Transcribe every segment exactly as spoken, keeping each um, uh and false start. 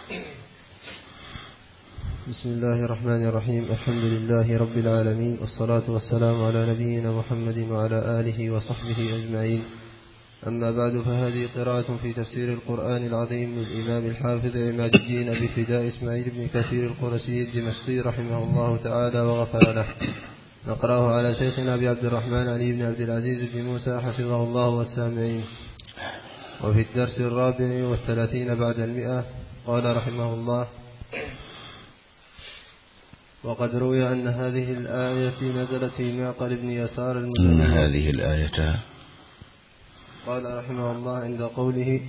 بسم الله الرحمن الرحيم. الحمد لله رب العالمين، والصلاة والسلام على نبينا محمد وعلى آله وصحبه أجمعين. أما بعد، فهذه قراءة في تفسير القرآن العظيم للإمام الحافظ عماد الدين أبي فداء إسماعيل بن كثير القرشي الدمشقي رحمه الله تعالى وغفر له. نقرأه على شيخنا أبي عبد الرحمن علي بن عبد العزيز بن موسى حفظه الله والسامعين. وفي الدرس الرابع والثلاثين بعد المئة قال رحمه الله: وقد روي أن هذه الآية نزلت في معقل بن يسار المزني. أن هذه الآية قال رحمه الله عند قوله: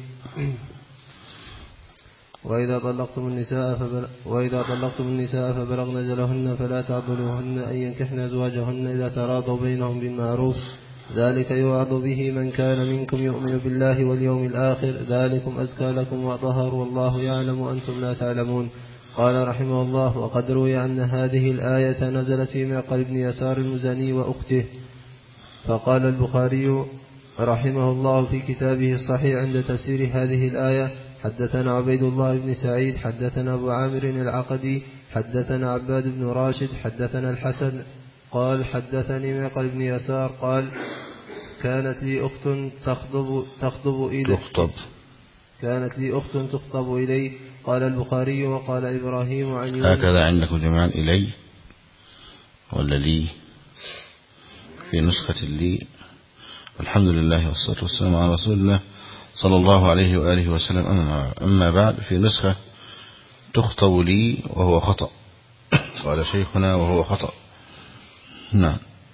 وإذا طلقتم النساء فبل... وإذا طلقتم النساء فبلغن أجلهن فلا تعضلوهن أن ينكحن أزواجهن إذا تراضوا بينهم بالمعروف، ذلك يوعظ به من كان منكم يؤمن بالله واليوم الآخر، ذلكم أزكى لكم وأطهر، والله يعلم وأنتم لا تعلمون. قال رحمه الله: وقد روي أن هذه الآية نزلت في معقل بن يسار المزني وأخته. فقال البخاري رحمه الله في كتابه الصحيح عند تفسير هذه الآية: حدثنا عبيد الله بن سعيد حدثنا أبو عامر العقدي حدثنا عباد بن راشد حدثنا الحسن قال: حدثني معقل بن يسار قال: كانت لي أخت تخطب تخطب إلي تخطب كانت لي أخت تخطب إلي. قال البخاري: وقال إبراهيم عن يونس. هكذا عندكم جميعا إلي ولا لي؟ في نسخة لي. الحمد لله والصلاة والسلام على رسول الله صلى الله عليه وآله وسلم. أما بعد، في نسخة تخطب لي وهو خطأ. قال شيخنا وهو خطأ. نعم.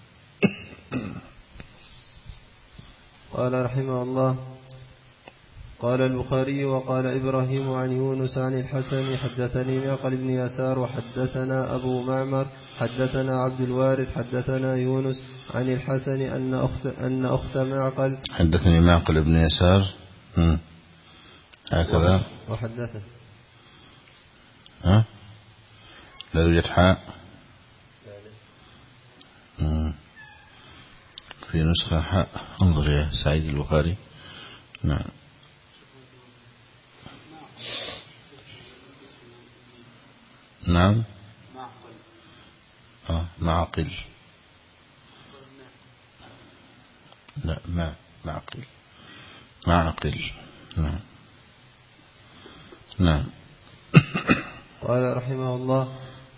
قال رحمه الله: قال البخاري: وقال إبراهيم عن يونس عن الحسن حدثني معقل بن يسار وحدثنا أبو معمر حدثنا عبد الوارث حدثنا يونس عن الحسن أن أخت, أن أخت معقل حدثني معقل بن يسار مم. هكذا وحدثه. ها؟ لا يوجد حاء مم. في نسخة حاء. انظر يا سعيد البخاري. نعم. نعم. آه. معقل. لا، ما معقل معقل. نعم. نعم. قال رحمه الله: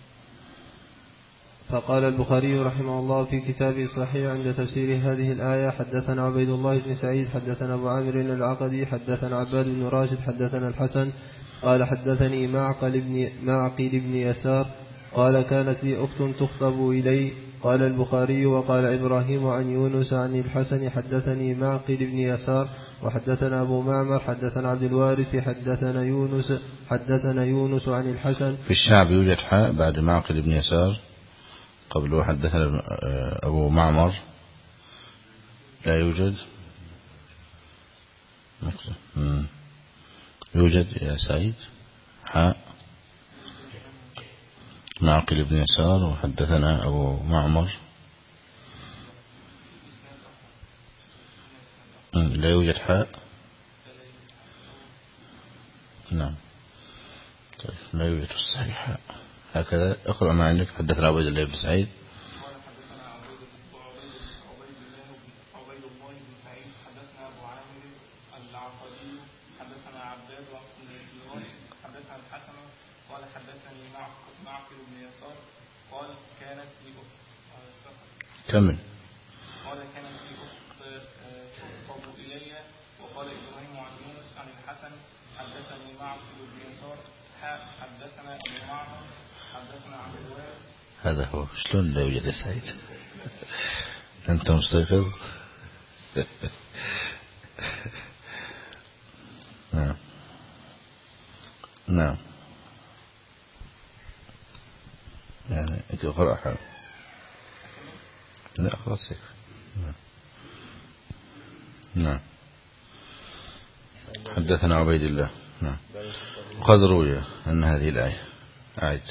فقال البخاري رحمه الله في كتابه الصحيح عند تفسير هذه الآية: حدثنا عبيد الله بن سعيد حدثنا أبو عامر العقدي حدثنا عباد بن راشد حدثنا الحسن قال: حدثني معقل بن, معقل بن يسار قال: كانت لي أخت تخطب إلي. قال البخاري: وقال إبراهيم عن يونس عن الحسن حدثني معقل بن يسار وحدثنا أبو معمر حدثنا عبد الوارث حدثنا يونس حدثنا يونس عن الحسن. في الشعب يوجد حاء بعد معقل بن يسار قبله حدثنا أبو معمر. لا يوجد. يوجد يا سعيد حاء معقل بن يسار وحدثنا أبو معمر. لا يوجد حاء. نعم. طيب، لا يوجد في الصحيح حاء. هكذا اقرأ ما عندك. حدثنا عبيد الله بن سعيد كمل. قال: كانت لي أخت تخطب إلي. وقال إبراهيم عن يونس عن الحسن حدثني معقل بن يسار حدثنا أبو معمر حدثنا عبد الوارث. هذا هو. شلون لا يوجد يا سعيد؟ أنت مستيقظ؟ نعم. نعم. يعني اقرأ حال. لا خلاص. نعم. حدثنا عبيد الله. نعم. وقد روي أن هذه الآية أعد.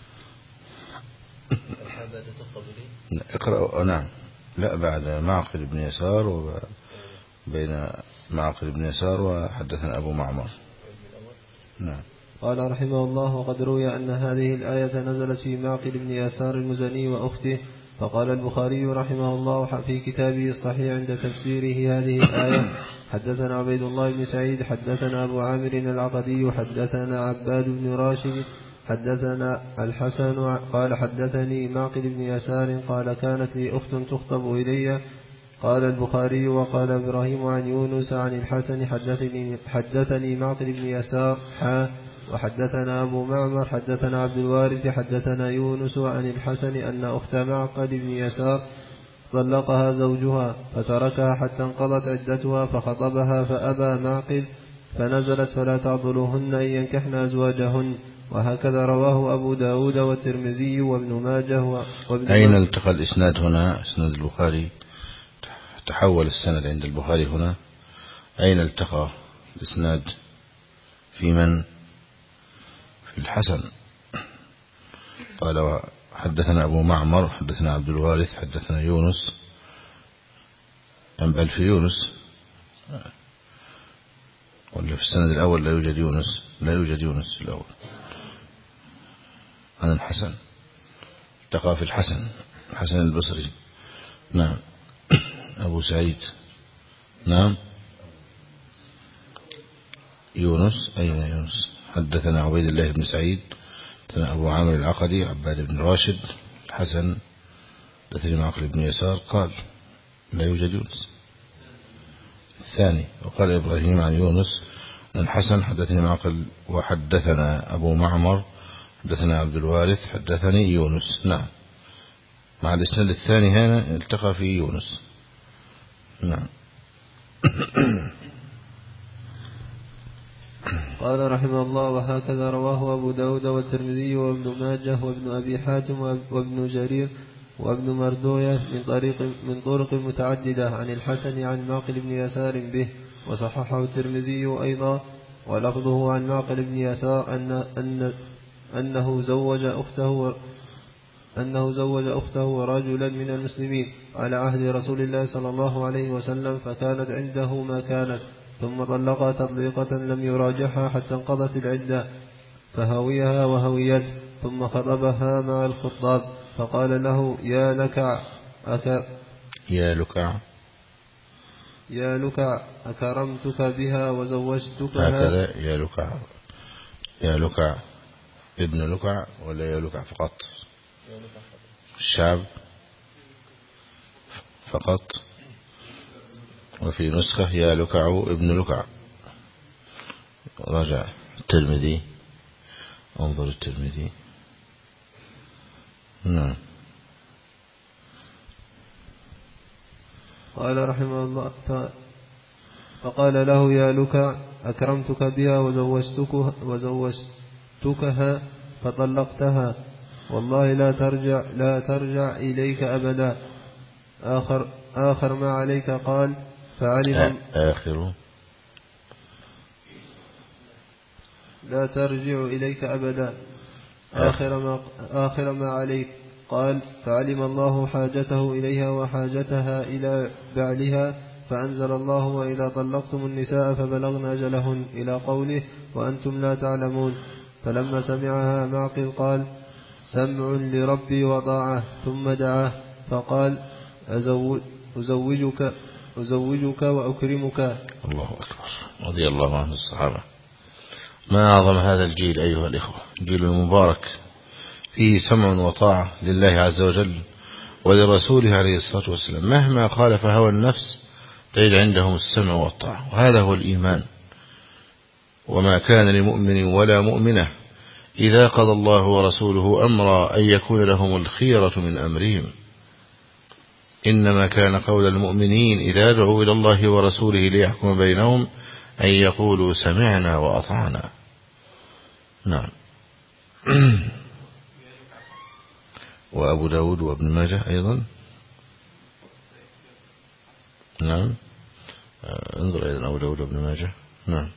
اقرأ. نعم. لا، بعد معقل بن يسار وبين معقل بن يسار وحدثنا أبو معمر. نعم. قال رحمه الله: وقد روي أن هذه الآية نزلت في معقل بن يسار المزني وأخته. فقال البخاري رحمه الله في كتابه الصحيح عند تفسيره هذه الآية: حدثنا عبيد الله بن سعيد حدثنا أبو عامر العقدي حدثنا عباد بن راشد حدثنا الحسن قال حدثني معقل بن يسار قال كانت لي أخت تخطب إلي. قال البخاري: وقال إبراهيم عن يونس عن الحسن حدثني, حدثني معقل بن يسار حا وحدثنا أبو معمر حدثنا عبد الوارث حدثنا يونس عن الحسن أن أخت معقل بن يسار طلقها زوجها فتركها حتى انقضت عدتها فخطبها فأبى معقل فنزلت: فلا تعضلوهن أن ينكحن أزواجهن. وهكذا رواه أبو داود والترمذي وابن ماجه وابن أين التقى الإسناد هنا؟ إسناد البخاري تحول السند عند البخاري هنا. أين التقى الإسناد؟ في من؟ في الحسن. قال: حدثنا أبو معمر حدثنا عبد الوارث حدثنا يونس. أم بل في يونس ولا في السند الأول لا يوجد يونس؟ لا يوجد يونس الأول. عن الحسن التقى في الحسن الحسن البصري. نعم. أبو سعيد. نعم. يونس. أين يونس؟ حدثنا عبيد الله بن سعيد حدثنا أبو عامر العقدي عباد بن راشد الحسن حدثني معقل بن يسار قال لا يوجد يونس. الثاني: وقال إبراهيم عن يونس عن الحسن حدثني معقل وحدثنا أبو معمر حدثنا عبد الوارث حدثني يونس. نعم. مع الإسناد الثاني هنا التقى في يونس. نعم. قال رحمه الله: وهكذا رواه أبو داود والترمذي وابن ماجه وابن أبي حاتم وابن جرير وابن مردوية من طريق من طرق متعددة عن الحسن عن معقل بن يسار به، وصححه الترمذي أيضا. ولفظه عن معقل بن يسار أن أن أنه زوج أخته أنه زوج أخته رجلا من المسلمين على عهد رسول الله صلى الله عليه وسلم، فكانت عنده ما كانت، ثم طلقها تطليقة لم يراجعها حتى انقضت العدة فهويها وهويته، ثم خطبها مع الخطاب فقال له: يا لكع أك يا لكع يا لكع أكرمتك بها وزوجتكها. هكذا يا لكع. يا لكع ابن لكع ولا يا لكع فقط؟ الشعب فقط. وفي نسخة يا لكع ابن لكع. رجع الترمذي. انظر الترمذي. نعم. قال رحمه الله: فقال له: يا لكع أكرمتك بها وزوجتك وزوجتكها فطلقتها، والله لا ترجع لا ترجع إليك أبدا. آخر آخر ما عليك قال فعلم آخر لا ترجع إليك أبدا. آخر ما, آخر ما عليك قال فعلم الله حاجته إليها وحاجتها إلى بعلها، فأنزل الله: وإذا طلقتم النساء فبلغن أجلهن، إلى قوله: وأنتم لا تعلمون. فلما سمعها معقل قال: سمع لربي وطاعة، ثم دعاه فقال: أزوجك أزوجك وأكرمك. الله أكبر. رضي الله عنه الصحابة. ما أعظم هذا الجيل أيها الإخوة، جيل المبارك فيه سمع وطاعة لله عز وجل ولرسوله عليه الصلاة والسلام، مهما خالف هوى النفس تجد عندهم السمع والطاعة، وهذا هو الإيمان. وما كان لمؤمن ولا مؤمنة إذا قضى الله ورسوله أمرا أن يكون لهم الخيرة من أمرهم، إنما كان قول المؤمنين إذا دعوا إلى الله ورسوله ليحكم بينهم أن يقولوا سمعنا وأطعنا. نعم. وأبو داود وابن ماجه أيضا. نعم. انظر أيضا أبو داود وابن ماجه. نعم.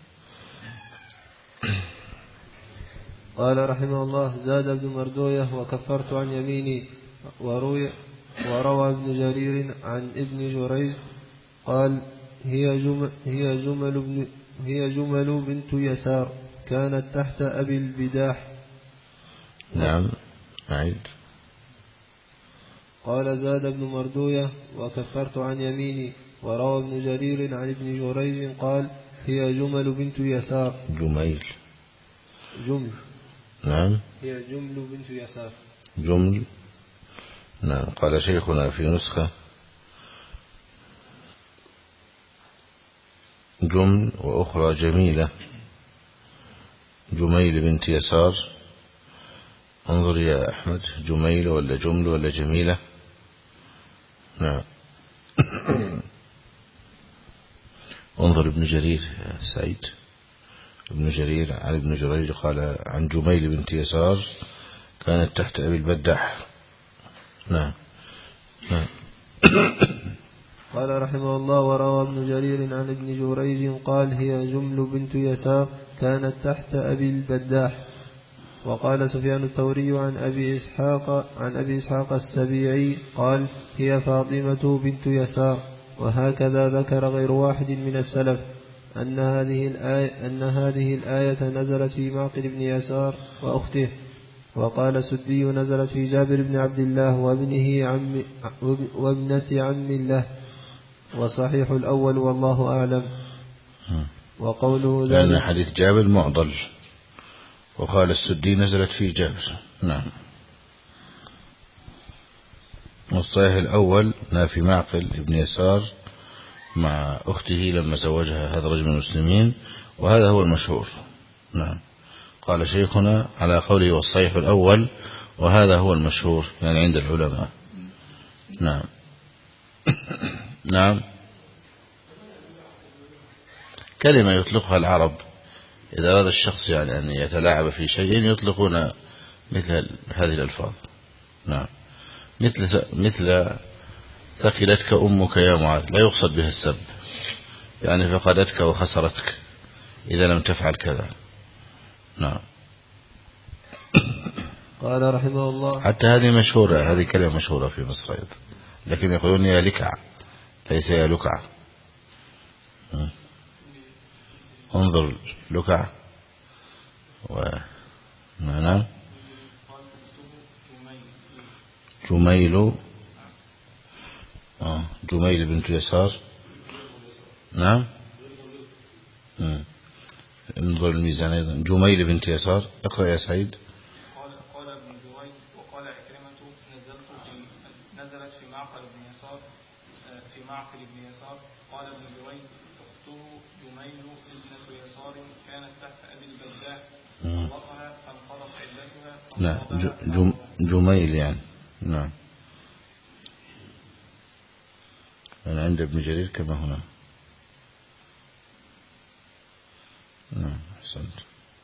قال رحمه الله: زاد ابن مردوية: وكفرت عن يميني. وروي وروى ابن جرير عن ابن جريج قال: هي جمل, هي جمل, بن هي جمل بنت يسار كانت تحت أبي البداح. نعم أعيد. قال زاد ابن مردوية وكفرت عن يميني. وروى ابن جرير عن ابن جريج قال هي جمل بنت يسار. جميل. جمل. نعم هي جمل بنت يسار. جمل. نعم. قال شيخنا في نسخة جمل وأخرى جميلة جميل بنت يسار. انظر يا أحمد جميل ولا جمل ولا جميلة. نعم. انظر ابن جرير يا سعيد. ابن جرير عن ابن جريج قال عن جميل بنت يسار كانت تحت أبي البداح. نعم. نعم. قال رحمه الله وروى ابن جرير عن ابن جريج قال هي جمل بنت يسار كانت تحت أبي البداح. وقال سفيان الثوري عن أبي إسحاق عن أبي إسحاق السبيعي قال هي فاطمة بنت يسار. وهكذا ذكر غير واحد من السلف أن هذه الآية, أن هذه الآية نزلت في معقل بن يسار وأخته. وقال السدي نزلت في جابر بن عبد الله وابنه عم وابنة عم له. وصحيح الأول والله أعلم. وقوله لأن ذلك حديث جابر معضل. وقال السدي نزلت في جابر. نعم. والصحيح الأول ما في معقل ابن يسار مع أخته لما زوجها هذا رجل من المسلمين وهذا هو المشهور. نعم. قال شيخنا على قوله والصحيح الأول وهذا هو المشهور يعني عند العلماء. نعم. نعم. كلمة يطلقها العرب إذا أراد الشخص يعني أن يتلاعب في شيء يطلقون مثل هذه الألفاظ. نعم. مثل مثل ثقلتك أمك يا معاذ لا يقصد بها السب يعني فقدتك وخسرتك إذا لم تفعل كذا. نعم. قال رحمه الله حتى هذه مشهورة هذه كلمة مشهورة في مصر أيضا لكن يقولون يا لكع ليس يا لكع. انظر لكع و... نعم. جميل آه. جميل بنت يسار. نعم. مم. انظر الميزان أيضا جميل بنت يسار. اقرأ يا سعيد. قال قال ابن جريج وقال عكرمة نزلت في نزلت في معقل بن يسار في معقل بن يسار. قال ابن جريج أخته جميل ابنة يسار كانت تحت أبي البداح طلقها فانقضت عدتها. نعم. جميل يعني. نعم. أنا عند ابن جرير كما هنا. نعم. أحسنت.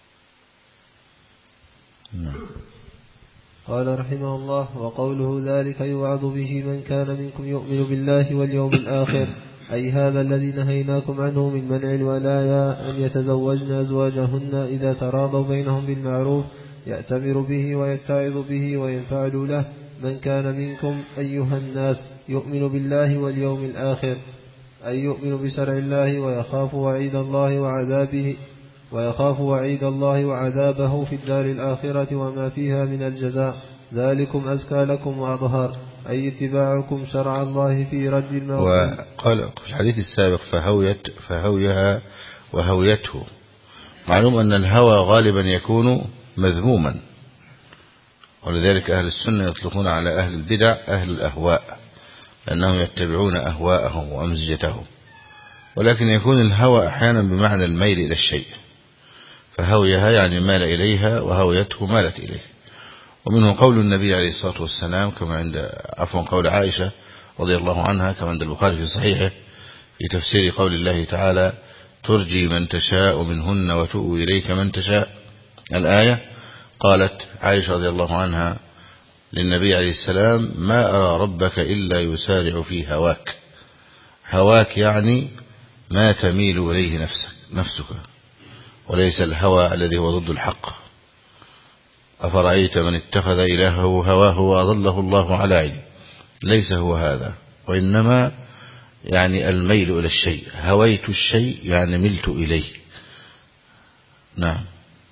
نعم. قال رحمه الله وقوله ذلك يوعظ به من كان منكم يؤمن بالله واليوم الآخر أي هذا الذي نهيناكم عنه من منع الولايا أن يتزوجن أزواجهن إذا تراضوا بينهم بالمعروف يأتمر به ويتعظ به وينفعل له من كان منكم أيها الناس يؤمن بالله واليوم الآخر أي يؤمن بشرع الله ويخاف وعيد الله وعذابه ويخاف وعيد الله وعذابه في الدار الآخرة وما فيها من الجزاء ذلكم أزكى لكم وأظهر أي اتباعكم شرع الله في رد الموت. وقال في الحديث السابق فهويت فهويها وهويته. معلوم أن الهوى غالبا يكون مذموما ولذلك أهل السنة يطلقون على أهل البدع أهل الأهواء لأنهم يتبعون أهواءهم وأمزجتهم. ولكن يكون الهوى أحيانا بمعنى الميل إلى الشيء فهويها يعني مال إليها وهويته مالت إليه. ومنه قول النبي عليه الصلاة والسلام كما عند عفوا قول عائشة رضي الله عنها كما عند البخاري في صحيحه في تفسير قول الله تعالى ترجي من تشاء منهن وتؤوي إليك من تشاء الآية. قالت عائشة رضي الله عنها للنبي عليه السلام ما أرى ربك إلا يسارع في هواك. هواك يعني ما تميل إليه نفسك نفسك وليس الهوى الذي هو ضد الحق. أفرأيت من اتخذ إلهه هواه وأضله الله على علم ليس هو هذا وإنما يعني الميل إلى الشيء. هويت الشيء يعني ملت إليه. نعم.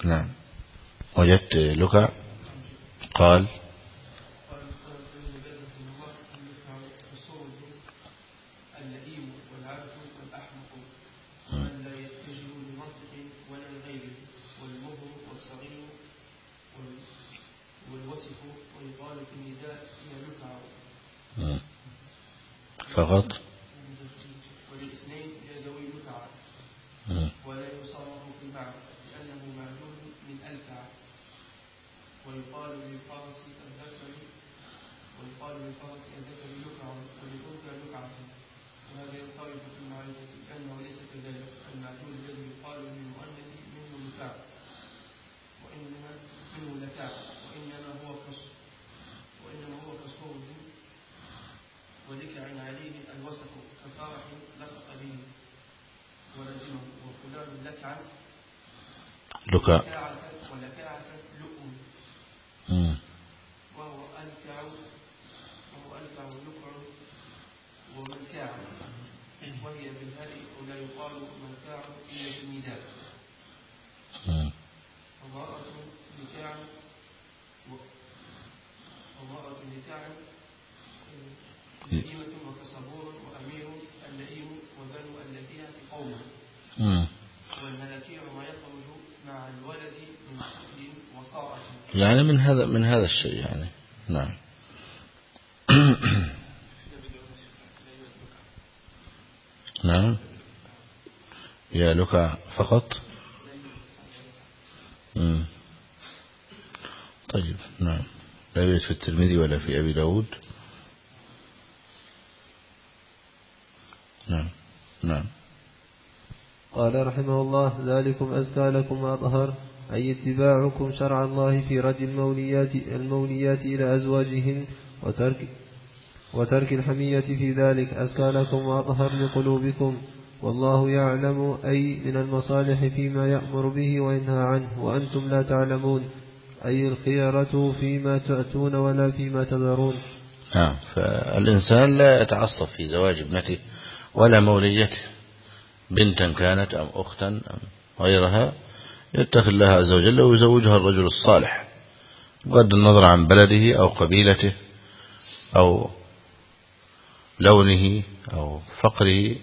نعم. وجدت لك قال اللئيم والعبد والأحمق ومن لا يتجه لمنطق ولا لغيره والمهر والصغير والوصف ويقال في النداء هي لكع فقط وللاثنين هي ذوي لكع ولا يصرف في المعنى لأنه معلول من ألكع ويقال للفرس الذكر ويقال للفرس الذكر لكع وللأنثى لكعة وهذا ينصرف في المعرفة لأنه ليس كذلك المعلول الذي يقال للمؤنث منه لكع وإنما منه لكع وإنما هو كسر وإنما هو كسره ولكع عليه الوسط كفرح لصق به ولزمه وفلان لكعا لكع ولكعة لؤم وهو ألكع وهو ألكع لكع وملكاع وهي بالهاء ولا يقال ملكاع إلا بالنداء ومرأة لكاع ومرأة لكاع لئيمة وتصبور وأمير اللئيم وبنو اللذية قوم والملكيع ما يخرج مع الولد من حقل وصاعة يعني من هذا من هذا الشيء يعني. نعم. نعم. يا لك فقط. مم. طيب. نعم. لا يوجد في الترمذي ولا في أبي داود. نعم. نعم. قال رحمه الله ذلكم أزكى لكم وأطهر أي اتباعكم شرع الله في رد الموليات, الموليات إلى أزواجهن وترك, وترك الحمية في ذلك أزكى لكم وأطهر لقلوبكم والله يعلم أي من المصالح فيما يأمر به وينهى عنه وأنتم لا تعلمون أي الخيرة فيما تأتون ولا فيما تذرون. نعم. فالإنسان لا يتعصب في زواج ابنته ولا موليته بنتا كانت أم أختا أم غيرها يتخذ الله عز وجل ويزوجها الرجل الصالح بغض النظر عن بلده أو قبيلته أو لونه أو فقره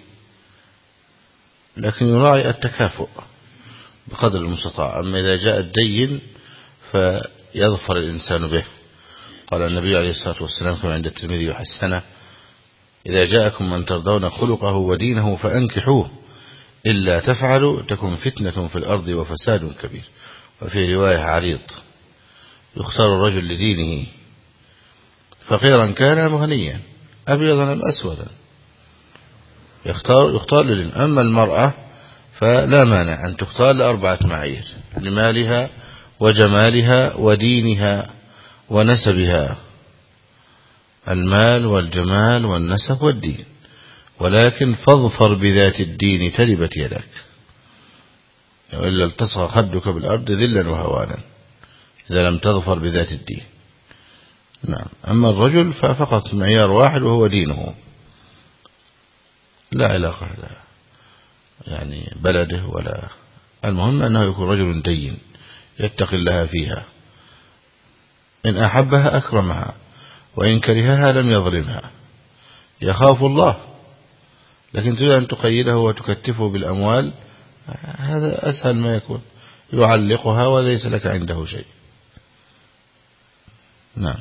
لكن يراعي التكافؤ بقدر المستطاع. أما إذا جاء الدين فيظفر الإنسان به. قال النبي عليه الصلاة والسلام كما عند الترمذي وحسنه إذا جاءكم من ترضون خلقه ودينه فأنكحوه إلا تفعلوا تكن فتنة في الأرض وفساد كبير. وفي رواية عريض يختار الرجل لدينه فقيرا كان أم غنيا أبيضا أم أسودا يختار يختار لدين. أما المرأة فلا مانع أن تختار لأربعة معايير لمالها وجمالها ودينها ونسبها المال والجمال والنسب والدين ولكن فاظفر بذات الدين تربت يدك وإلا التصغى خدك بالأرض ذلا وهوانا إذا لم تظفر بذات الدين. نعم. أما الرجل ففقط معيار واحد وهو دينه لا علاقة لا يعني بلده ولا المهم أنه يكون رجل دين يتقي الله فيها إن أحبها أكرمها وإن كرهها لم يظلمها يخاف الله. لكن تريد أن تقيده وتكتفه بالأموال هذا أسهل ما يكون يعلقها وليس لك عنده شيء. نعم.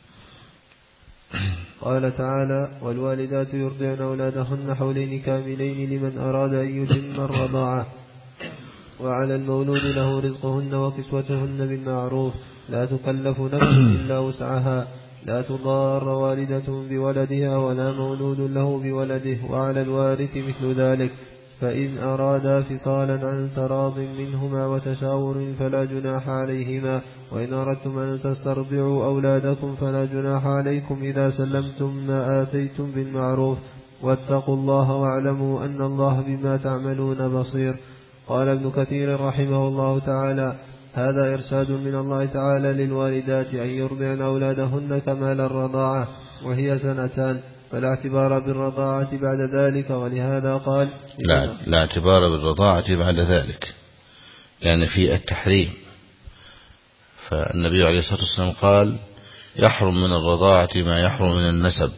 قال تعالى والوالدات يرضعن أولادهن حولين كاملين لمن أراد أن يتم الرضاعة وعلى المولود له رزقهن وكسوتهن بالمعروف لا تكلف نفس إلا وسعها لا تضار والدة بولدها ولا مولود له بولده وعلى الوارث مثل ذلك فإن أرادا فصالا عن تراض منهما وتشاور فلا جناح عليهما وإن أردتم أن تسترضعوا أولادكم فلا جناح عليكم إذا سلمتم ما آتيتم بالمعروف واتقوا الله واعلموا أن الله بما تعملون بصير. قال ابن كثير رحمه الله تعالى هذا إرشاد من الله تعالى للوالدات أن يرضعن أولادهن كمال الرضاعة وهي سنتان فلا اعتبار بالرضاعة بعد ذلك ولهذا قال لا, لا اعتبار بالرضاعة بعد ذلك يعني في التحريم فالنبي عليه الصلاة والسلام قال يحرم من الرضاعة ما يحرم من النسب،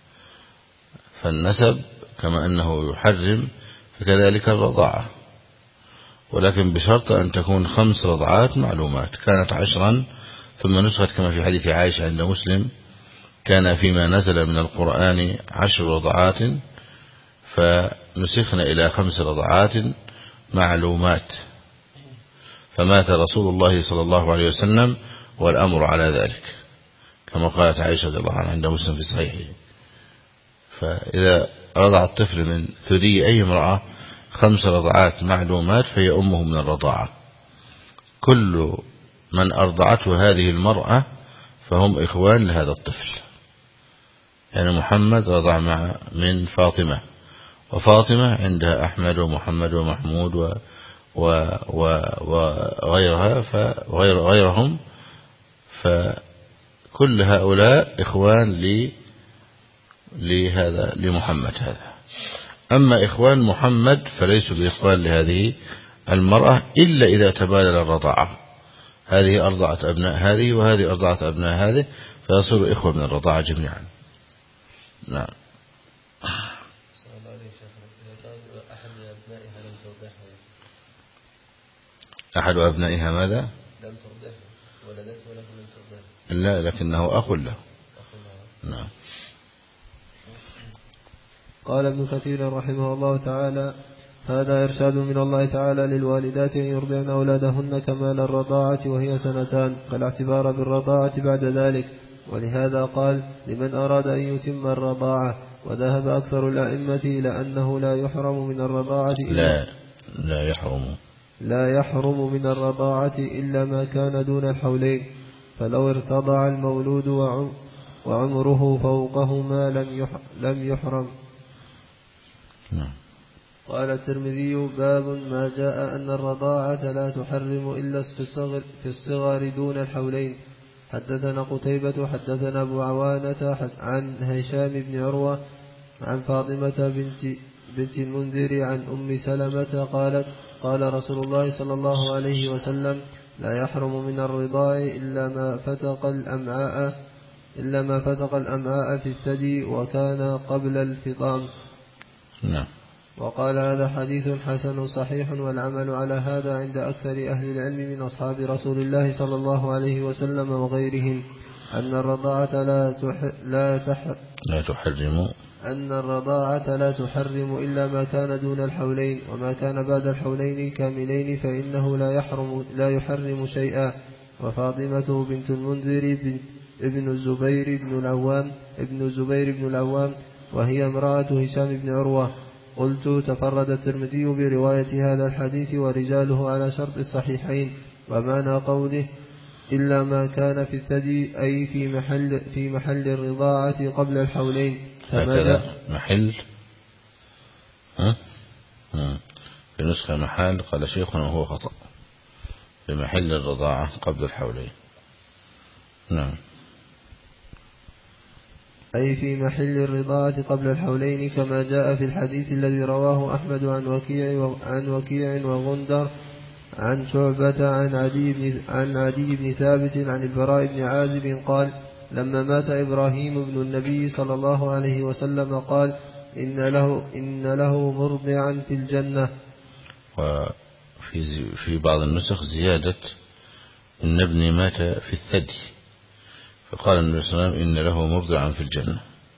فالنسب كما أنه يحرم فكذلك الرضاعة، ولكن بشرط أن تكون خمس رضعات معلومات. كانت عشرا ثم نسخت كما في حديث عائشة عند مسلم كان فيما نزل من القرآن عشر رضعات فنسخنا إلى خمس رضعات معلومات، فمات رسول الله صلى الله عليه وسلم والأمر على ذلك كما قالت عائشة رضي الله عنها عند مسلم في صحيحه. فإذا رضع الطفل من ثدي أي امرأة خمس رضعات معلومات فهي أمه من الرضاعة. كل من أرضعته هذه المرأة فهم إخوان لهذا الطفل. يعني محمد رضع مع من فاطمة، وفاطمة عندها أحمد ومحمد ومحمود و و و وغيرها فغير غيرهم، فكل هؤلاء إخوان ل لهذا لمحمد هذا. أما إخوان محمد فليسوا بإخوان لهذه المرأة إلا إذا تبادل الرضاعة، هذه أرضعت أبناء هذه وهذه أرضعت أبناء هذه فيصيروا إخوة من الرضاعة جميعا. نعم. أحد أبنائها ماذا؟ لم ترضعه، ولدته ولكن لم ترضعه. لا، لكنه أخ له. نعم. قال ابن كثير رحمه الله تعالى: هذا إرشاد من الله تعالى للوالدات أن يرضعن أولادهن كمال الرضاعة وهي سنتان، فلا اعتبار بالرضاعة بعد ذلك، ولهذا قال: لمن أراد أن يتم الرضاعة. وذهب أكثر الأئمة إلى أنه لا يحرم من الرضاعة لا لا يحرم لا يحرم من الرضاعة إلا ما كان دون الحولين، فلو ارتضع المولود وعمره فوقهما لم لم يحرم. نعم. قال الترمذي: باب ما جاء أن الرضاعة لا تحرم إلا في الصغر, في الصغر دون الحولين. حدثنا قتيبة حدثنا أبو عوانة عن هشام بن عروة عن فاطمة بنت, بنت المنذر عن أم سلمة قالت: قال رسول الله صلى الله عليه وسلم: لا يحرم من الرضاع إلا ما فتق الأمعاء إلا ما فتق الأمعاء في الثدي وكان قبل الفطام. نعم. وقال: هذا حديث حسن صحيح، والعمل على هذا عند أكثر أهل العلم من أصحاب رسول الله صلى الله عليه وسلم وغيرهم أن الرضاعة لا تح لا, تح لا تحرم أن الرضاعة لا تحرم إلا ما كان دون الحولين، وما كان بعد الحولين كاملين فإنه لا يحرم لا يحرم شيئا. وفاطمة بنت المنذر ابن الزبير بن العوام ابن الزبير بن العوام وهي امرأة هشام بن عروة. قلت: تفرد الترمذي برواية هذا الحديث ورجاله على شرط الصحيحين. ومعنى قوله إلا ما كان في الثدي أي في محل في محل الرضاعة قبل الحولين. هكذا محل ها؟ ها. في نسخة محل قال شيخنا وهو خطأ، في محل الرضاعة قبل الحولين. نعم. أي في محل الرضاعة قبل الحولين كما جاء في الحديث الذي رواه أحمد عن وكيع عن وكيع وغندر عن شعبة عن عدي بن عن عدي بن ثابت عن البراء بن عازب قال: لما مات إبراهيم ابن النبي صلى الله عليه وسلم قال: إن له إن له مرضعا في الجنة. وفي في بعض النسخ زيادة: إن ابني مات في الثدي، فقال النبي صلى الله عليه وسلم: إن له مرضعا في الجنة،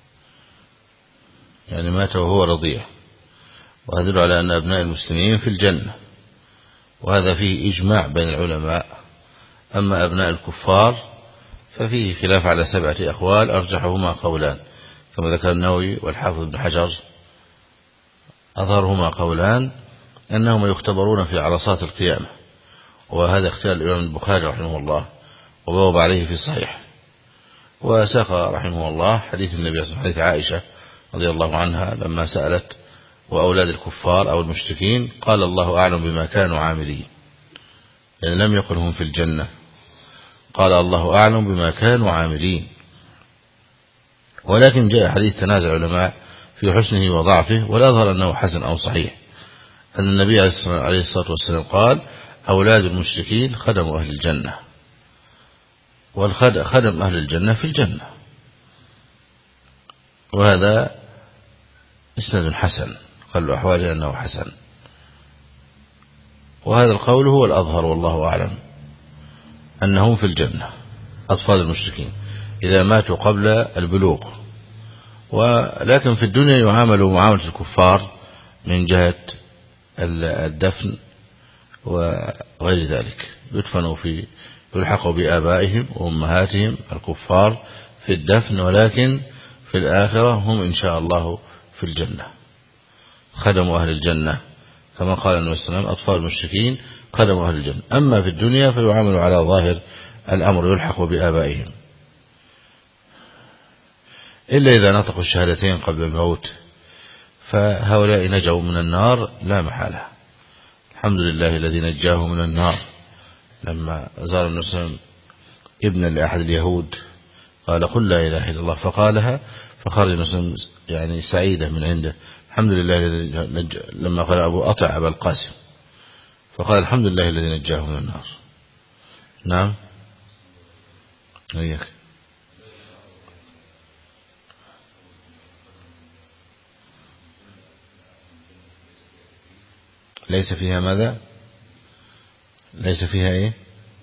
يعني مات وهو رضيع، وهذا على أن أبناء المسلمين في الجنة، وهذا فيه إجماع بين العلماء. أما أبناء الكفار ففيه خلاف على سبعة أقوال أرجحهما قولان كما ذكر النووي والحافظ ابن حجر. أظهرهما قولان أنهم يختبرون في عرصات القيامة، وهذا اختيار الإمام البخاري رحمه الله وبوب عليه في الصحيح. وساق رحمه الله حديث النبي صلى الله عليه وسلم، حديث عائشة رضي الله عنها لما سألت: وأولاد الكفار أو المشركين؟ قال: الله أعلم بما كانوا عاملين، يعني لم يقل هم في الجنة، قال: الله أعلم بما كانوا عاملين. ولكن جاء حديث تنازع العلماء في حسنه وضعفه، ولا أظهر أنه حسن أو صحيح، أن النبي عليه الصلاة والسلام قال: أولاد المشركين خدم أهل الجنة، والخدم أهل الجنة في الجنة، وهذا إسناد حسن، قال أحواله أنه حسن، وهذا القول هو الأظهر والله أعلم، أنهم في الجنة أطفال المشركين إذا ماتوا قبل البلوغ. ولكن في الدنيا يعاملوا معاملة الكفار من جهة الدفن وغير ذلك، يدفنوا في يلحقوا بآبائهم وأمهاتهم الكفار في الدفن، ولكن في الآخرة هم إن شاء الله في الجنة، خدموا أهل الجنة كما قال النبي صلى الله عليه وسلم أطفال المشركين خدموا أهل الجنة. أما في الدنيا فيعاملوا على ظاهر الأمر، يلحقوا بآبائهم، إلا إذا نطقوا الشهادتين قبل الموت فهؤلاء نجوا من النار لا محالة. الحمد لله الذي نجاه من النار. لما زار النبي صلى الله عليه وسلم ابنا لأحد اليهود قال قل لا إله إلا الله، فقالها فخرج النبي صلى الله عليه وسلم يعني سعيدة من عنده، الحمد لله الذي نجاه. لما قال أبو أطع أبا القاسم فقال الحمد لله الذي نجاه من النار. نعم وياك. ليس فيها ماذا؟ ليس فيها ايه؟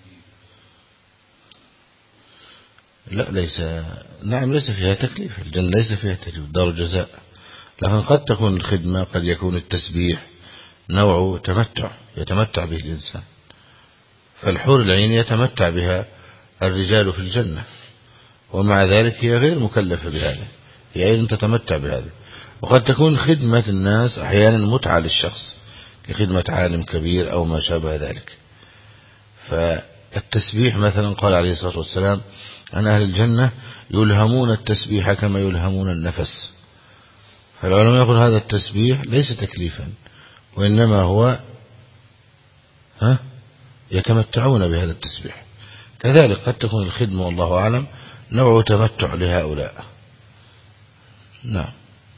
لا ليس، نعم ليس فيها تكليف، الجنة ليس فيها تكليف، دار جزاء، لكن قد تكون الخدمة، قد يكون التسبيح نوع تمتع يتمتع به الإنسان، فالحور العين يتمتع بها الرجال في الجنة، ومع ذلك هي غير مكلفة بهذا، هي أيضا تتمتع بهذا. وقد تكون خدمة الناس أحيانا متعة للشخص كخدمة عالم كبير أو ما شابه ذلك. فالتسبيح مثلا قال عليه الصلاة والسلام أن أهل الجنة يلهمون التسبيح كما يلهمون النفس، فالعلماء يقول هذا التسبيح ليس تكليفا، وإنما هو ها يتمتعون بهذا التسبيح. كذلك قد تكون الخدمة والله أعلم نوع تمتع لهؤلاء. نعم.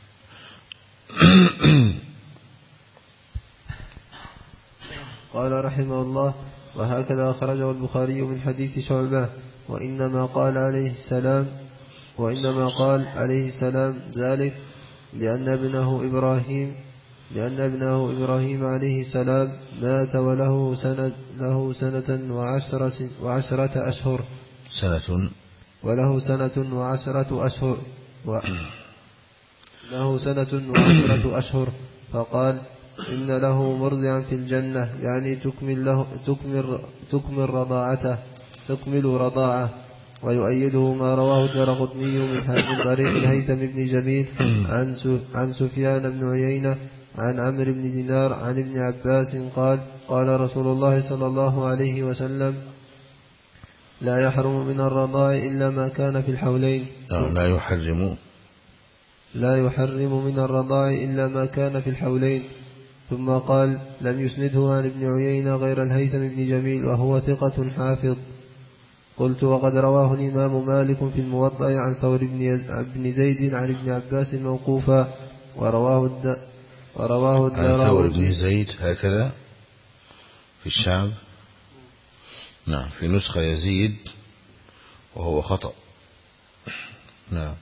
قال رحمه الله وهكذا أخرجه البخاري من حديث شعبة وإنما قال عليه السلام وإنما قال عليه السلام ذلك لأن ابنه إبراهيم لأن ابنه إبراهيم عليه السلام مات وله سنة له سنة وعشرة وعشرة أشهر سنة وله سنة وعشرة أشهر و له سنة وعشرة أشهر فقال إن له مرضعا في الجنة، يعني تكمل له تكمل تكمل رضاعته تكمل رضاعه. ويؤيده ما رواه الدارقطني من طريق الهيثم بن جميل عن عن سفيان بن عيينة عن عمرو بن دينار عن ابن عباس قال قال رسول الله صلى الله عليه وسلم لا يحرم من الرضاع إلا ما كان في الحولين. لا يحرم لا يحرم من الرضاع إلا ما كان في الحولين. ثم قال لم يسنده عن ابن عيينة غير الهيثم بن جميل وهو ثقة حافظ. قلت وقد رواه الإمام مالك في الموطأ عن ثور بن زيد عن ابن عباس موقوفا ورواه الد... ورواه الدار عن ثور بن زيد هكذا في الشام. نعم في نسخة يزيد وهو خطأ. نعم.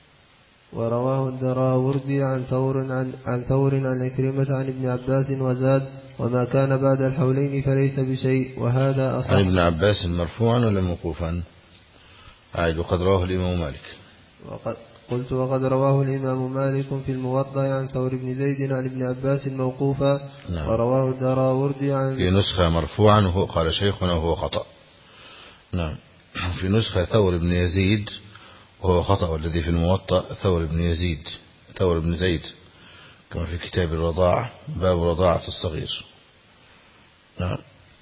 ورواه الدراوردي عن ثور عن, عن ثور عن عكرمة عن ابن عباس وزاد وما كان بعد الحولين فليس بشيء، وهذا أصح. عن ابن عباس مرفوعا ولا موقوفا؟ عاد وقد رواه الإمام مالك. وقد قلت وقد رواه الإمام مالك في الموطأ عن ثور بن زيد عن ابن عباس موقوفا. نعم. ورواه الدراوردي عن في نسخة مرفوعا وهو قال شيخنا وهو خطأ. نعم. في نسخة ثور بن يزيد وهو خطأ، والذي في الموطأ ثور بن يزيد ثور بن زيد كما في كتاب الرضاعة باب رضاعة الصغير. نعم.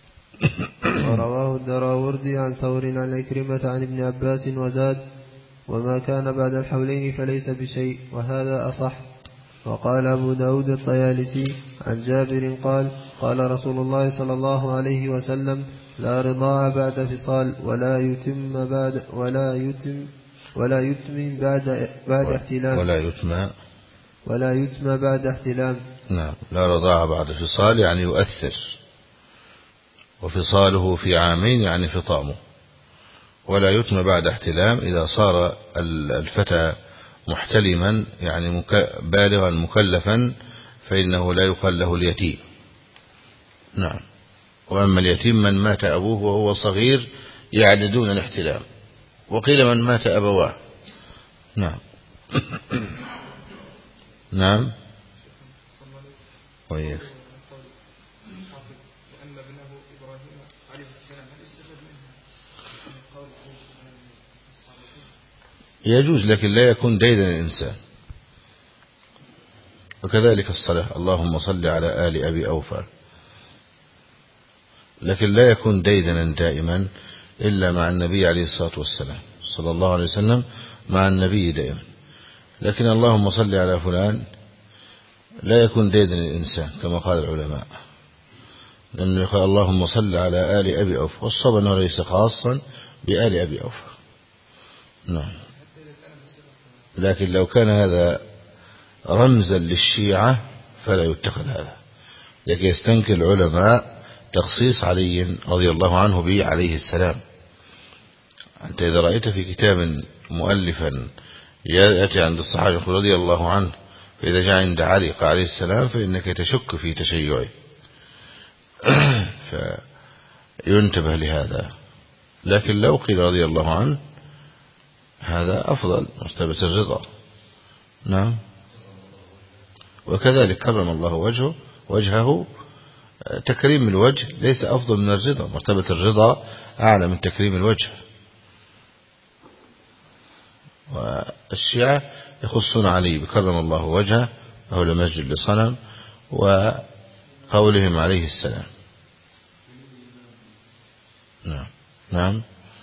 ورواه الدراوردي عن ثور عن عكرمة عن ابن عباس وزاد وما كان بعد الحولين فليس بشيء، وهذا أصح. وقال أبو داود الطيالسي عن جابر قال قال رسول الله صلى الله عليه وسلم لا رضاع بعد فصال ولا يتم بعد ولا يتم ولا يتم بعد بعد احتلام ولا يتم ولا يتم بعد احتلام. نعم. لا رضاع بعد فصال يعني يؤثر، وفصاله في عامين يعني فطامه، ولا يتم بعد احتلام إذا صار الفتى محتلما يعني بالغا مكلفا فإنه لا يقال له اليتيم. نعم. وأما اليتيم من مات أبوه وهو صغير يعددون الاحتلام، وقيل من مات أبواه. نعم. نعم. وياك. يجوز لكن لا يكون ديدن الإنسان. وكذلك الصلاة اللهم صل على آل أبي أوفى، لكن لا يكون ديدنا دائما إلا مع النبي عليه الصلاة والسلام صلى الله عليه وسلم، مع النبي دائما. لكن اللهم صل على فلان لا يكون ديدن الإنسان كما قال العلماء، لأنه يقول اللهم صل على آل أبي أوفى، والصواب أنه ليس خاصا بآل أبي أوفى. نعم. لكن لو كان هذا رمزا للشيعة فلا يتخذ هذا، لكن يستنكر العلماء تخصيص علي رضي الله عنه به عليه السلام. أنت إذا رأيت في كتاب مؤلفا يأتي عند الصحابي يقول رضي الله عنه، فإذا جاء عند علي عليه السلام فإنك تشك في تشيعه، فينتبه لهذا. لكن لو قيل رضي الله عنه هذا أفضل، مرتبة الرضا. نعم. وكذلك كرم الله وجهه وجهه تكريم الوجه ليس أفضل من الرضا، مرتبة الرضا أعلى من تكريم الوجه. والشيعة يخصون علي بكرم الله وجهه أو لمسجد لصنم وقولهم عليه السلام. نعم. نعم.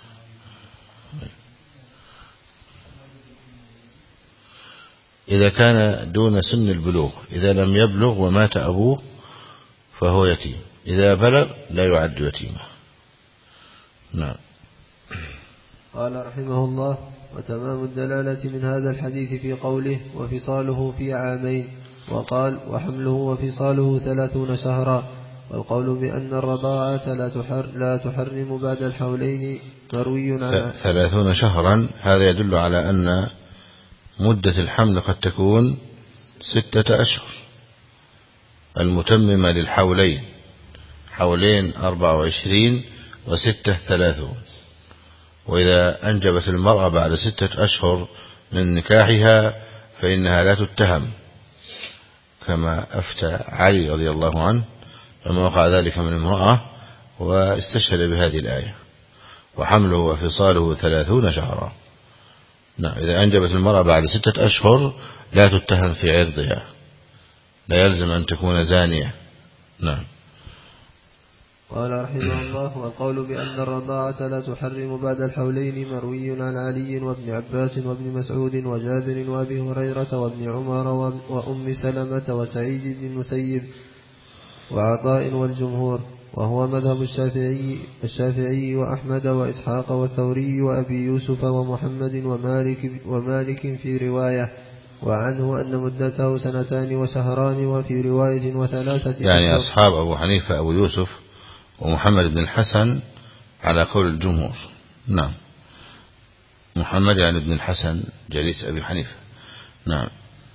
إذا كان دون سن البلوغ، إذا لم يبلغ ومات أبوه فهو يتيم، إذا بلغ لا يعد يتيما. نعم. قال رحمه الله: وتمام الدلالة من هذا الحديث في قوله وفصاله في عامين، وقال وحمله وفصاله ثلاثون شهرا، والقول بأن الرضاعة لا, تحر لا تحرم بعد الحولين مروي عن ثلاثون شهرا. هذا يدل على أن مدة الحمل قد تكون ستة أشهر المتممة للحولين، حولين أربعة وعشرين وستة ثلاثون. وإذا أنجبت المرأة بعد ستة أشهر من نكاحها فإنها لا تتهم، كما أفتى علي رضي الله عنه لما وقع ذلك من امرأة واستشهد بهذه الآية: وحمله وفصاله ثلاثون شهرا. نعم. إذا أنجبت المرأة بعد ستة أشهر لا تتهم في عرضها، لا يلزم أن تكون زانية. نعم. قال رحمه الله: والقول بأن الرضاعة لا تحرم بعد الحولين مروي عن علي وابن عباس وابن مسعود وجابر وابي هريرة وابن عمر وأم سلمة وسعيد بن المسيب وعطاء والجمهور، وهو مذهب الشافعي, الشافعي وأحمد وإسحاق والثوري وأبي يوسف ومحمد ومالك, ومالك في رواية، وعنه أن مدته سنتان وشهران، وفي رواية وثلاثة يعني أصحاب أبو حنيفة أبو يوسف ومحمد بن الحسن على قول الجمهور. نعم. محمد يعني ابن الحسن جليس أبي حنيفة. نعم.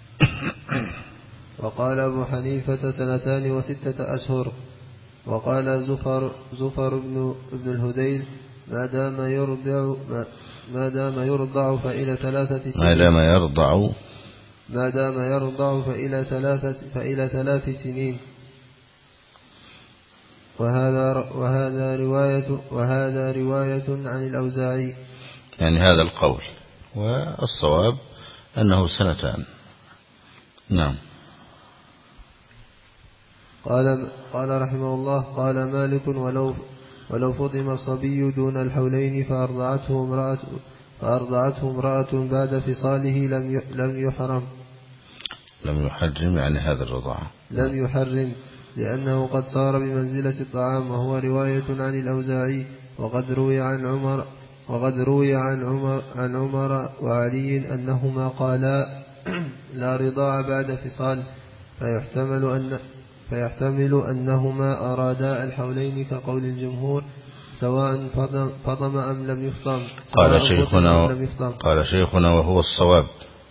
وقال أبو حنيفة سنتان وستة أشهر. وقال زفر زفر بن, بن الهذيل ما دام يرضع ما, ما دام يرضع فإلى ثلاثة سنين ما دام يرضع ما دام يرضع فإلى ثلاثة فإلى ثلاث سنين. وهذا وهذا رواية وهذا رواية عن الأوزاعي، يعني هذا القول، والصواب أنه سنتان. نعم. قال قال رحمه الله: قال مالك: ولو ولو فطم الصبي دون الحولين فأرضعته امرأة فأرضعته امرأة بعد فصاله لم لم يحرم لم يحرم يعني هذا الرضاعة لم يحرم لأنه قد صار بمنزلة الطعام، وهو رواية عن الأوزاعي. وقد روي عن عمر وقد روي عن عمر عن عمر وعلي أنهما قالا لا رضاع بعد فصال، فيحتمل أن فيحتمل أنهما أرادا الحولين كقول الجمهور سواء فطم أم لم يفطم. قال شيخنا, قال شيخنا وهو الصواب،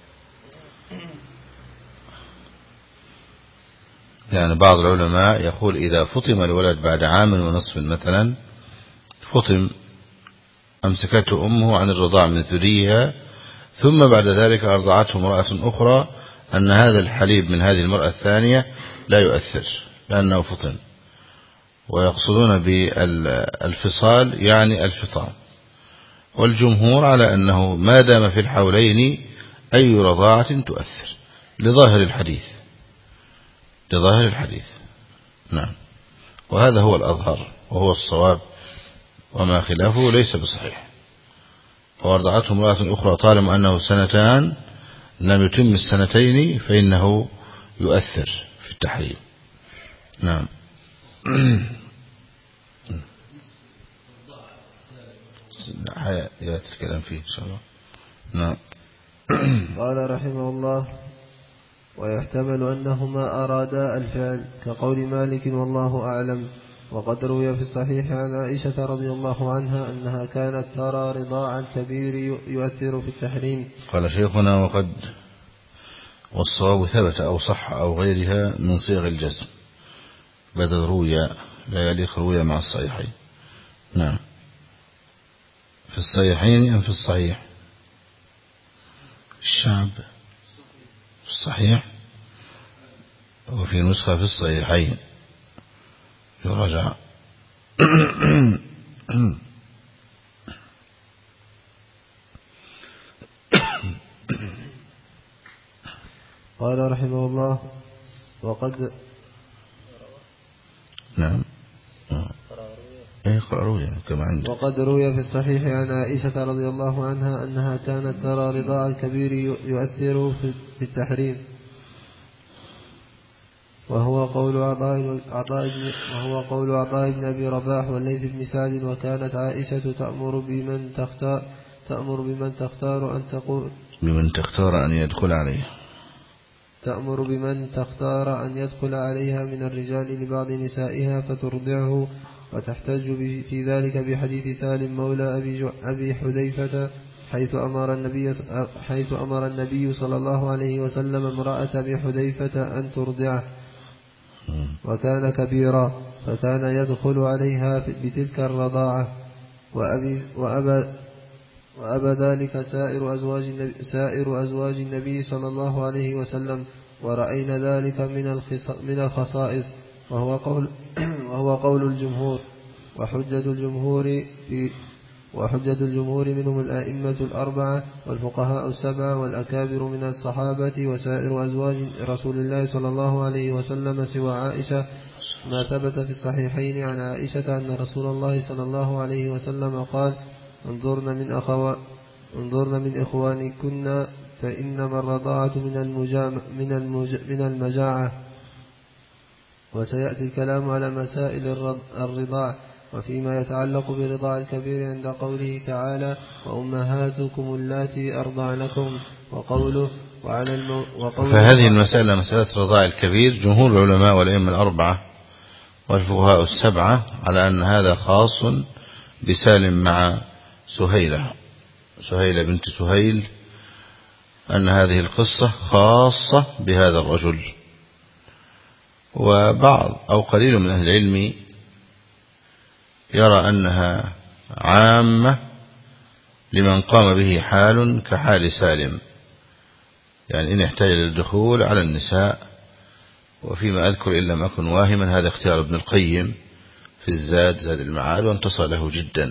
يعني بعض العلماء يقول إذا فطم الولد بعد عام ونصف مثلا، فطم أمسكته أمه عن الرضاع من ثديها ثم بعد ذلك أرضعته امرأة أخرى، أن هذا الحليب من هذه المرأة الثانية لا يؤثر لأنه فطم، ويقصدون بالفصال يعني الفطام. والجمهور على أنه ما دام في الحولين أي رضاعة تؤثر لظاهر الحديث، لظاهر الحديث. نعم، وهذا هو الأظهر وهو الصواب، وما خلافه ليس بصحيح. وارضعته امرأة أخرى طالما أنه سنتان لم يتم السنتين فإنه يؤثر في التحريم. نعم. يأتي الكلام فيه إن شاء الله. نعم. قال رحمه الله: ويحتمل أنهما أرادا الفعل كقول مالك والله أعلم. وقد روي في الصحيح عن عائشة رضي الله عنها أنها كانت ترى رضاع الكبير يؤثر في التحريم. قال شيخنا: وقد والصواب ثبت أو صح أو غيرها من صيغ الجزم، بدل روي لا يليق روي مع الصحيحين. نعم. في الصحيحين أم في الصحيح؟ الشعب في الصحيح، وفي نسخة في الصحيحين يرجع. قال رحمه الله: وقد نعم كما عندي. وقد روي في الصحيح عن عائشة رضي الله عنها أنها كانت ترى رضاع الكبير يؤثر في التحريم، وهو قول عطاء وهو قول عطاء بن أبي رباح والليث بن سعد. وكانت عائشة تأمر بمن تختار تأمر بمن تختار أن تقول بمن تختار أن يدخل عليها تأمر بمن تختار أن يدخل عليها من الرجال لبعض نسائها فترضعه، وتحتج في ذلك بحديث سالم مولى أبي, أبي حذيفة حيث أمر النبي حيث أمر النبي صلى الله عليه وسلم امرأة أبي حذيفة أن ترضعه، وكان كبيرا فكان يدخل عليها بتلك الرضاعة، وأبي وأبى وأبى ذلك سائر أزواج النبي, سائر أزواج النبي صلى الله عليه وسلم، ورأينا ذلك من من الخصائص، وهو قول وهو قول الجمهور. وحجة الجمهور في وحجة الجمهور منهم الأئمة الأربعة والفقهاء السبعة والأكابر من الصحابة وسائر أزواج رسول الله صلى الله عليه وسلم سوى عائشة، ما ثبت في الصحيحين عن عائشة أن رسول الله صلى الله عليه وسلم قال: انظرن من أخوا انظرن من إخوانكن فإنما الرضاعة من المجامع من, المج من المجاعة. وسيأتي الكلام على مسائل الرضاع وفيما يتعلق برضاع الكبير عند قوله تعالى: وأمهاتكم اللاتي أرضعنكم، وقوله وعلى المو... وقوله فهذه المسألة مسألة رضاع الكبير جمهور العلماء والأئمة الأربعة والفقهاء السبعة على أن هذا خاص بسالم مع سهيلة سهيلة بنت سهيل، أن هذه القصة خاصة بهذا الرجل. وبعض أو قليل من أهل العلم يرى أنها عامة لمن قام به حال كحال سالم، يعني إن احتاج للدخول على النساء. وفيما أذكر إن لم أكن واهما هذا اختيار ابن القيم في الزاد زاد المعاد وانتصر له جدا.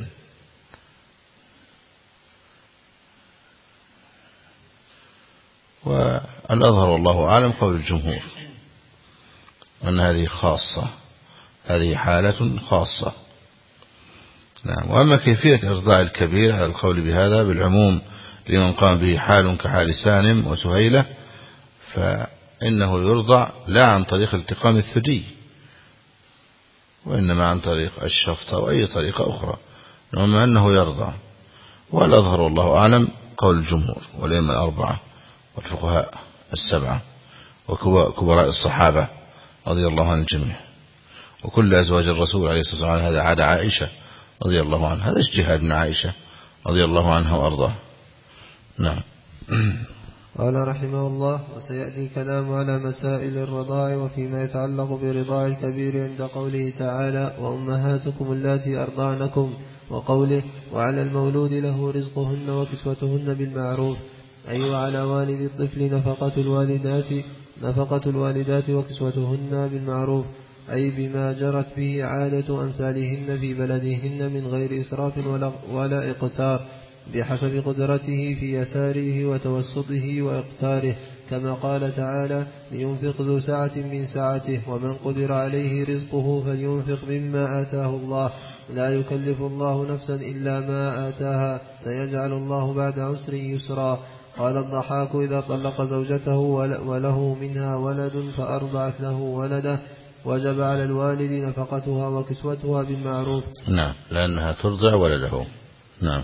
والأظهر والله أعلم قول الجمهور أن هذه خاصة، هذه حالة خاصة. نعم. وأما كيفية إرضاع الكبير على القول بهذا بالعموم لمن قام به حال كحال سالم وسهيلة، فإنه يرضع لا عن طريق التقام الثدي، وإنما عن طريق الشفط أو أي طريقة أخرى، وما أنه يرضع. والأظهر والله أعلم قول الجمهور والأئمة الأربعة والفقهاء السبعة وكبراء الصحابة رضي الله عن الجميع، وكل أزواج الرسول عليه الصلاة والسلام. هذا عاد عائشة رضي الله عنها، هذا اجتهاد من عائشة رضي الله عنها وأرضاه. نعم. قال رحمه الله: وسيأتي الكلام على مسائل الرضاع وفيما يتعلق برضاع الكبير عند قوله تعالى: وأمهاتكم اللاتي أرضعنكم، وقوله: وعلى المولود له رزقهن وكسوتهن بالمعروف، أي وعلى والد الطفل نفقة الوالدات نفقة الوالدات وكسوتهن بالمعروف، أي بما جرت به عادة أمثالهن في بلدهن من غير إسراف ولا, ولا إقتار، بحسب قدرته في يساره وتوسطه وإقتاره، كما قال تعالى: لينفق ذو سعة من سعته، ومن قدر عليه رزقه فلينفق مما آتاه الله، لا يكلف الله نفسا إلا ما آتاها، سيجعل الله بعد عسر يسرا. قال الضحاك: إذا طلق زوجته وله منها ولد فأرضعت له ولده وجب على الوالد نفقتها وكسوتها بالمعروف. نعم، لأنها ترضع ولده. نعم.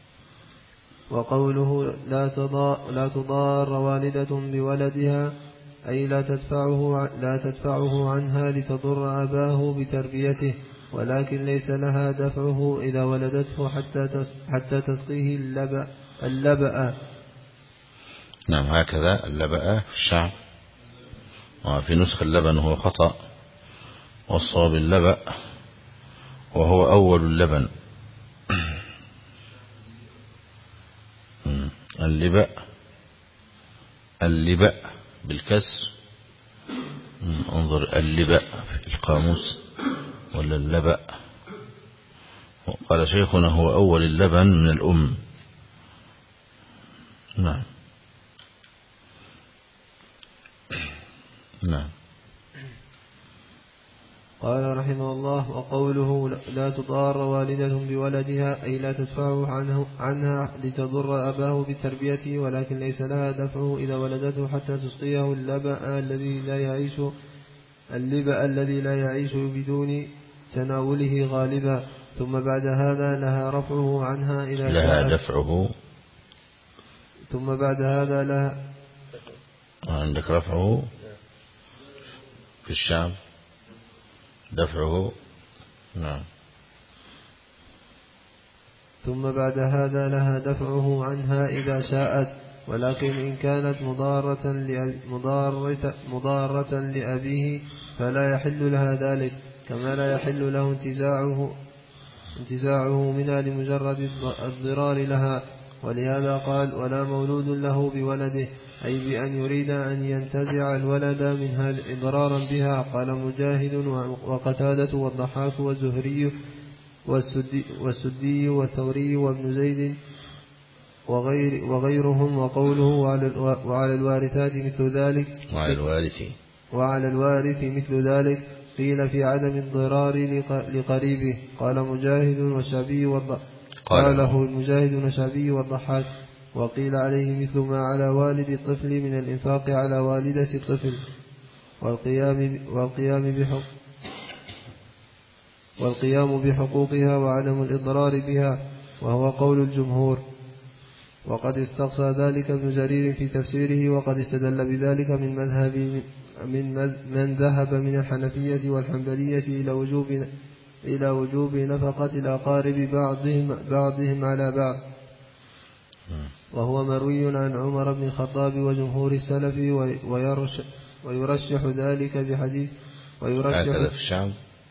وقوله: لا تضار, لا تضار والدة بولدها، أي لا تدفعه, لا تدفعه عنها لتضر أباه بتربيته، ولكن ليس لها دفعه إذا ولدته حتى حتى تسقيه اللبأ, اللبأ. نعم، هكذا اللبأ في الشعب، وفي نسخ اللبن هو خطأ، والصواب اللبأ وهو أول اللبن. اللبأ اللبأ بالكسر. انظر اللبأ في القاموس ولا اللبأ. قال شيخنا: هو أول اللبن من الأم. نعم. نعم. قال رحمه الله: وقوله: لا تضار والدة بولدها، أي لا تدفعه عنه عنها لتضر أباه بتربيته، ولكن ليس لها دفعه إذا ولدته حتى تسقيه اللبأ الذي لا يعيش اللبأ الذي لا يعيش بدون تناوله غالبا، ثم بعد هذا لها رفعه عنها إذا لها دفعه ثم بعد هذا لها عندك رفعه في الشام دفعه. نعم. ثم بعد هذا لها دفعه عنها إذا شاءت، ولكن إن كانت مضارة مضارة مضارة لأبيه فلا يحل لها ذلك، كما لا يحل له انتزاعه انتزاعه منها لمجرد الضرار لها. ولهذا قال: ولا مولود له بولده، أي بأن يريد أن ينتزع الولد منها إضرارا بها. قال مجاهد وقتادة والضحاك والزهري والسدي, والسدي والثوري وابن زيد وغير وغيرهم. وقوله: وعلى الوارثات مثل ذلك، وعلى الوارث وعلى الوارث مثل ذلك، قيل في عدم الضرار لقريبه. قال مجاهد والشعبي والضحاك قاله المجاهد والشعبي والضحاك. وقيل عليه مثل ما على والد الطفل من الإنفاق على والدة الطفل والقيام والقيام بحق والقيام بحقوقها وعدم الإضرار بها، وهو قول الجمهور. وقد استقصى ذلك ابن جرير في تفسيره، وقد استدل بذلك من مذهب من من ذهب من الحنفية والحنبلية إلى وجوب إلى وجوب نفقة الأقارب بعضهم بعضهم على بعض، وهو مروي عن عمر بن الخطاب وجمهور السلف، ويرشح, ويرشح ذلك بحديث ويرشح في الشام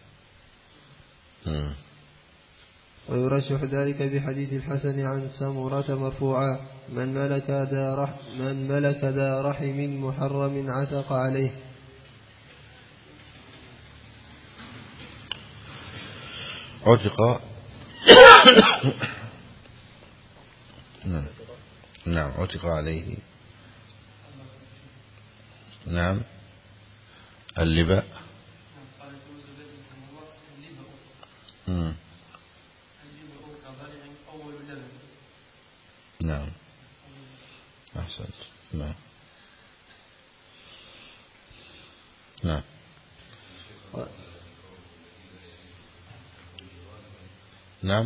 ويرشح ذلك بحديث الحسن عن سمرة مرفوعا: من ملك ذا رحم من ملك ذا رحم محرم عتق عليه. عتق. نعم. نعم، عتق عليه. نعم. اللباء. مم. نعم، أحسنت. نعم. نعم. نعم.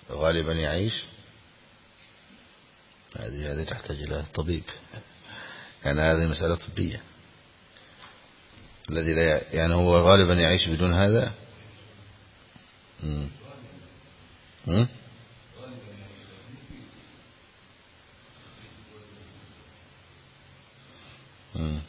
غالبا يعيش، هذه هذه تحتاج إلى طبيب، يعني هذه مسألة طبية. الذي لا يعني هو غالبا يعيش بدون هذا. مم. مم؟ مم.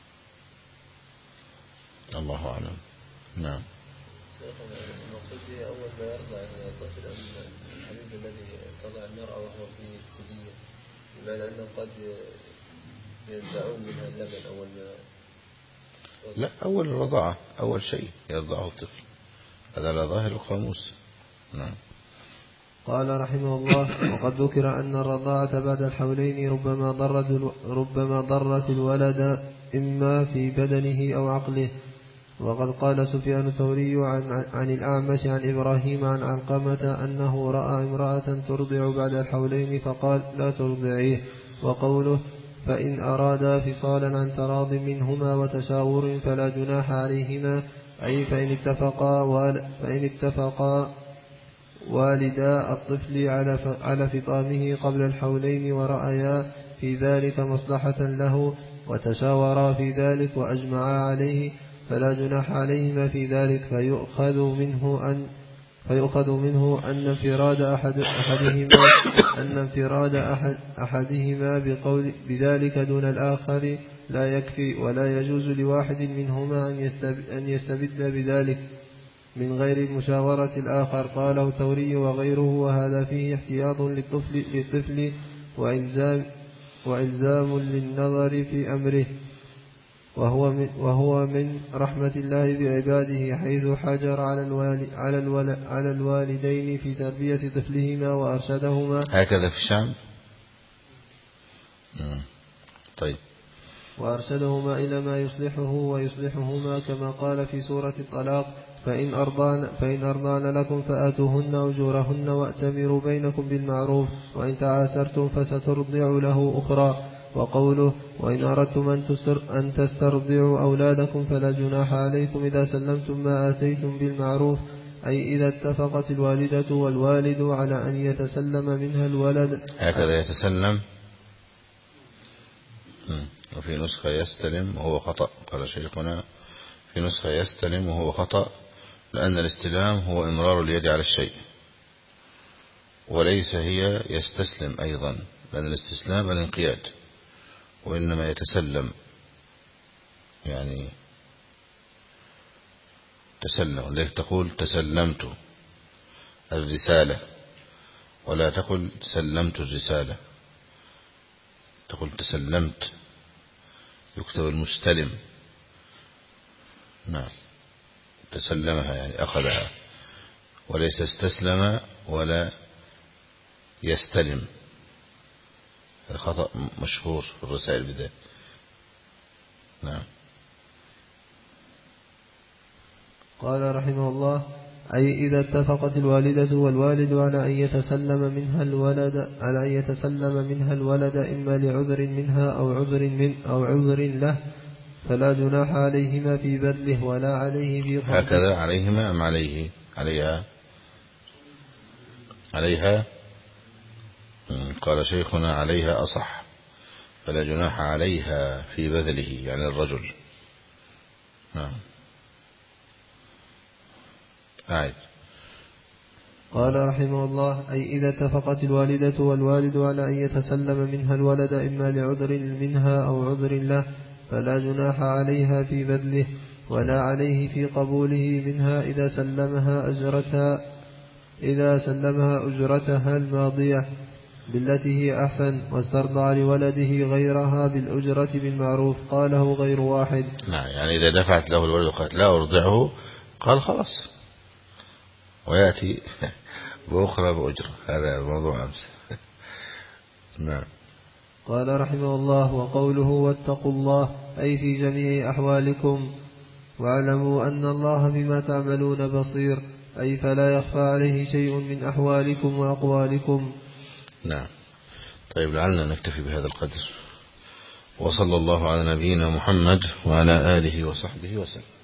الله أعلم. نعم. المقصود به أول ما يرضع الطفل الحليب الذي تضع المرأة وهو في ثدية، بمعنى أنه قد ينزعون منها اللبن أول ما. لا، أول الرضاعة أول شيء يرضعه الطفل، هذا على ظاهر القاموس. نعم. قال رحمه الله: وقد ذكر أن الرضاعة بعد الحولين ربما ضرت ربما ضرت الولد إما في بدنه أو عقله. وقد قال سفيان الثوري عن, عن الأعمش عن إبراهيم عن علقمة أنه رأى امرأة ترضع بعد الحولين فقال: لا ترضعيه. وقوله: فإن أرادا فصالا عن تراض منهما وتشاور فلا جناح عليهما، أي فإن اتفقا, وال فإن اتفقا والدا الطفل على على فطامه قبل الحولين ورأيا في ذلك مصلحة له وتشاورا في ذلك وأجمعا عليه فلا جناح عليهما في ذلك، فيؤخذ منه أن فيؤخذ منه أن انفراد أحد أحدهما أن انفراد أحد أحدهما بقول بذلك دون الآخر لا يكفي، ولا يجوز لواحد منهما أن يستبد بذلك من غير مشاورة الآخر. قاله الثوري وغيره، وهذا فيه احتياط للطفل, للطفل وإلزام, وإلزام للنظر في أمره، وهو من, وهو من رحمة الله بعباده، حيث حجر على, الوالي على, الوال على الوالدين في تربية طفلهما وأرشدهما. هكذا في الشام. طيب. وأرشدهما إلى ما يصلحه ويصلحهما، كما قال في سورة الطلاق: فإن أرضان, فإن أرضان لكم فآتوهن أجورهن وأتمروا بينكم بالمعروف، وإن تعاسرتم فسترضع له أخرى. وقوله: وإن أردتم أن تسترضعوا أولادكم فلا جناح عليكم إذا سلمتم ما آتيتم بالمعروف، أي إذا اتفقت الوالدة والوالد على أن يتسلم منها الولد. هكذا يتسلم. وفي نسخة يستلم وهو خطأ، قال شيخنا في نسخة يستلم وهو خطأ، لأن الاستلام هو إمرار اليد على الشيء، وليس هي يستسلم أيضا، لأن الاستسلام الانقياد، وإنما يتسلم، يعني تسلم. ليه تقول تسلمت الرسالة ولا تقول سلمت الرسالة؟ تقول تسلمت، يكتب المستلم. نعم، تسلمها يعني أخذها، وليس استسلم ولا يستلم. الخطأ مشهور في الرسائل بذلك. نعم. قال رحمه الله: أي إذا اتفقت الوالدة والوالد على أن يتسلم منها الولد على أن يتسلم منها الولد إما لعذر منها أو عذر من أو عذر له، فلا جناح عليهما في بذله ولا عليه في قبضه. هكذا عليهما أم عليه؟ عليها عليها قال شيخنا عليها أصح، فلا جناح عليها في بذله، يعني الرجل. نعم. أعد. قال رحمه الله: أي إذا اتفقت الوالدة والوالد على أن يتسلم منها الولد إما لعذر منها أو عذر له، فلا جناح عليها في بذله ولا عليه في قبوله منها إذا سلمها أجرتها إذا سلمها أجرتها الماضية بالتي هي أحسن، واسترضع لولده غيرها بالأجرة بالمعروف. قاله غير واحد. نعم، يعني إذا دفعت له الولد وقالت لا أرضعه، قال خلاص، ويأتي بأخرى بأجرة. هذا موضوع أمس. نعم. قال رحمه الله: وقوله واتقوا الله أي في جميع أحوالكم، واعلموا أن الله بما تعملون بصير، أي فلا يخفى عليه شيء من أحوالكم وأقوالكم. نعم. طيب، لعلنا نكتفي بهذا القدر، وصلى الله على نبينا محمد وعلى آله وصحبه وسلم.